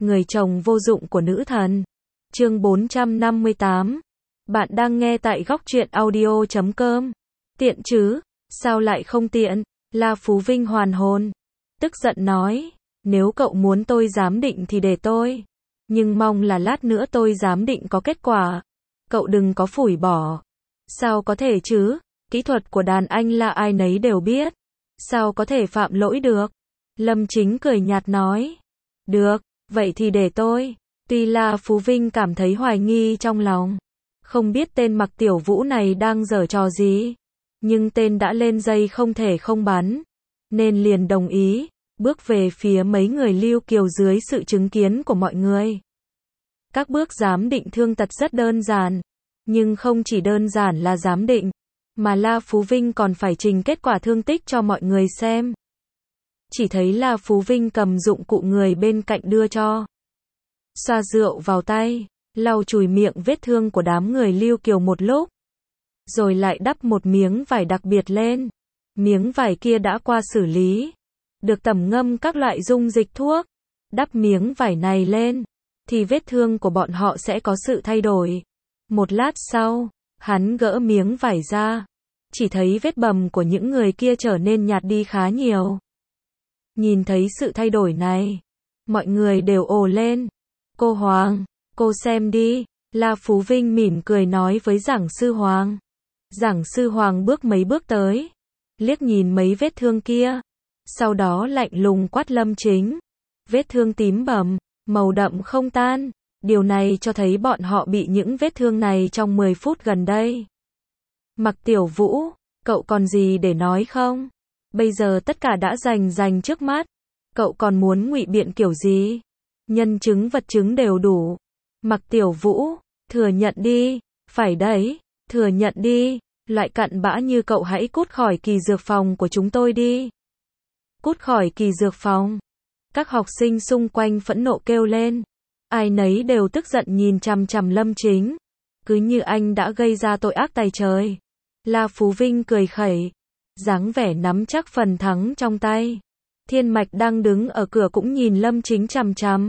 người chồng vô dụng của nữ thần. Chương 458. Bạn đang nghe tại góc truyện audio.com. Tiện chứ? Sao lại không tiện? La Phú Vinh hoàn hồn. Tức giận nói, nếu cậu muốn tôi giám định thì để tôi. Nhưng mong là lát nữa tôi giám định có kết quả. Cậu đừng có phủi bỏ. Sao có thể chứ? Kỹ thuật của đàn anh là ai nấy đều biết. Sao có thể phạm lỗi được? Lâm Chính cười nhạt nói. Được, vậy thì để tôi. Tuy La Phú Vinh cảm thấy hoài nghi trong lòng. Không biết tên Mặc Tiểu Vũ này đang giở trò gì. Nhưng tên đã lên dây không thể không bắn. Nên liền đồng ý, bước về phía mấy người Lưu Kiều dưới sự chứng kiến của mọi người. Các bước giám định thương tật rất đơn giản. Nhưng không chỉ đơn giản là giám định, mà La Phú Vinh còn phải trình kết quả thương tích cho mọi người xem. Chỉ thấy La Phú Vinh cầm dụng cụ người bên cạnh đưa cho. Xoa rượu vào tay, lau chùi miệng vết thương của đám người Lưu Kiều một lúc. Rồi lại đắp một miếng vải đặc biệt lên. Miếng vải kia đã qua xử lý. Được tẩm ngâm các loại dung dịch thuốc. Đắp miếng vải này lên, thì vết thương của bọn họ sẽ có sự thay đổi. Một lát sau, hắn gỡ miếng vải ra. Chỉ thấy vết bầm của những người kia trở nên nhạt đi khá nhiều. Nhìn thấy sự thay đổi này, mọi người đều ồ lên. Cô Hoàng, cô xem đi. La Phú Vinh mỉm cười nói với giảng sư Hoàng. Giảng sư Hoàng bước mấy bước tới, liếc nhìn mấy vết thương kia. Sau đó lạnh lùng quát Lâm Chính. Vết thương tím bầm, màu đậm không tan. Điều này cho thấy bọn họ bị những vết thương này trong 10 phút gần đây. Mặc Tiểu Vũ, cậu còn gì để nói không? Bây giờ tất cả đã rành trước mắt. Cậu còn muốn ngụy biện kiểu gì? Nhân chứng vật chứng đều đủ. Mặc Tiểu Vũ, thừa nhận đi. Phải đấy, thừa nhận đi. Loại cặn bã như cậu hãy cút khỏi kỳ dược phòng của chúng tôi đi. Cút khỏi kỳ dược phòng. Các học sinh xung quanh phẫn nộ kêu lên. Ai nấy đều tức giận nhìn chằm chằm Lâm Chính. Cứ như anh đã gây ra tội ác tày trời. La Phú Vinh cười khẩy, dáng vẻ nắm chắc phần thắng trong tay. Thiên Mạch đang đứng ở cửa cũng nhìn Lâm Chính chằm chằm.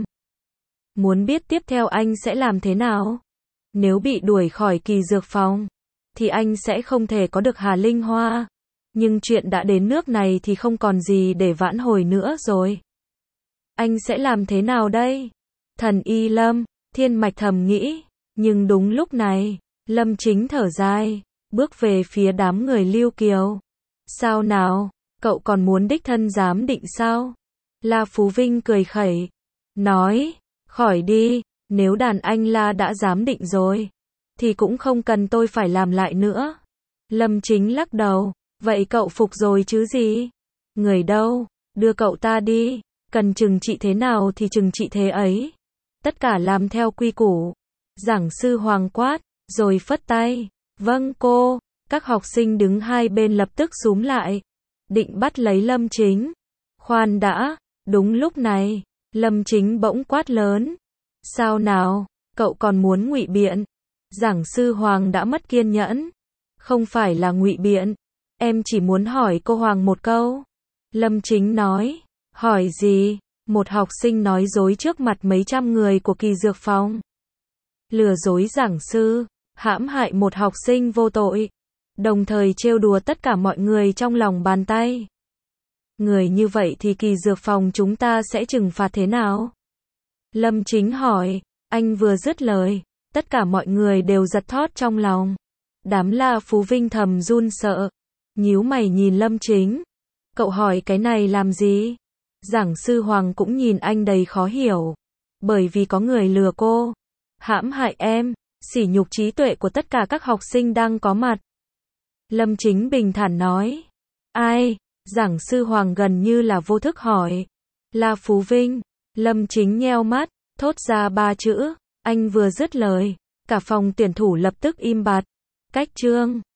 Muốn biết tiếp theo anh sẽ làm thế nào? Nếu bị đuổi khỏi kỳ dược phòng, thì anh sẽ không thể có được Hà Linh Hoa. Nhưng chuyện đã đến nước này thì không còn gì để vãn hồi nữa rồi. Anh sẽ làm thế nào đây? Thần Y Lâm, Thiên Mạch thầm nghĩ. Nhưng đúng lúc này, Lâm Chính thở dài, bước về phía đám người Lưu Kiều. Sao nào, cậu còn muốn đích thân giám định sao? La Phú Vinh cười khẩy, nói, khỏi đi, nếu đàn anh La đã giám định rồi, thì cũng không cần tôi phải làm lại nữa. Lâm Chính lắc đầu, vậy cậu phục rồi chứ gì? Người đâu, đưa cậu ta đi, cần trừng trị thế nào thì trừng trị thế ấy. Tất cả làm theo quy củ. Giảng sư Hoàng quát, rồi phất tay. Vâng cô. Các học sinh đứng hai bên lập tức xúm lại, định bắt lấy Lâm Chính. Khoan đã, đúng lúc này, Lâm Chính bỗng quát lớn. Sao nào, cậu còn muốn ngụy biện? Giảng sư Hoàng đã mất kiên nhẫn. Không phải là ngụy biện, em chỉ muốn hỏi cô Hoàng một câu. Lâm Chính nói, hỏi gì? Một học sinh nói dối trước mặt mấy trăm người của kỳ dược phòng. Lừa dối giảng sư, hãm hại một học sinh vô tội, đồng thời trêu đùa tất cả mọi người trong lòng bàn tay. Người như vậy thì kỳ dược phòng chúng ta sẽ trừng phạt thế nào? Lâm Chính hỏi, anh vừa dứt lời, tất cả mọi người đều giật thót trong lòng. Đám La Phú Vinh thầm run sợ, nhíu mày nhìn Lâm Chính. Cậu hỏi cái này làm gì? Giảng sư Hoàng cũng nhìn anh đầy khó hiểu. Bởi vì có người lừa cô, hãm hại em, sỉ nhục trí tuệ của tất cả các học sinh đang có mặt. Lâm Chính bình thản nói. Ai? Giảng sư Hoàng gần như là vô thức hỏi. La Phú Vinh. Lâm Chính nheo mắt, thốt ra 3 chữ. Anh vừa dứt lời, cả phòng tuyển thủ lập tức im bặt. Cách chương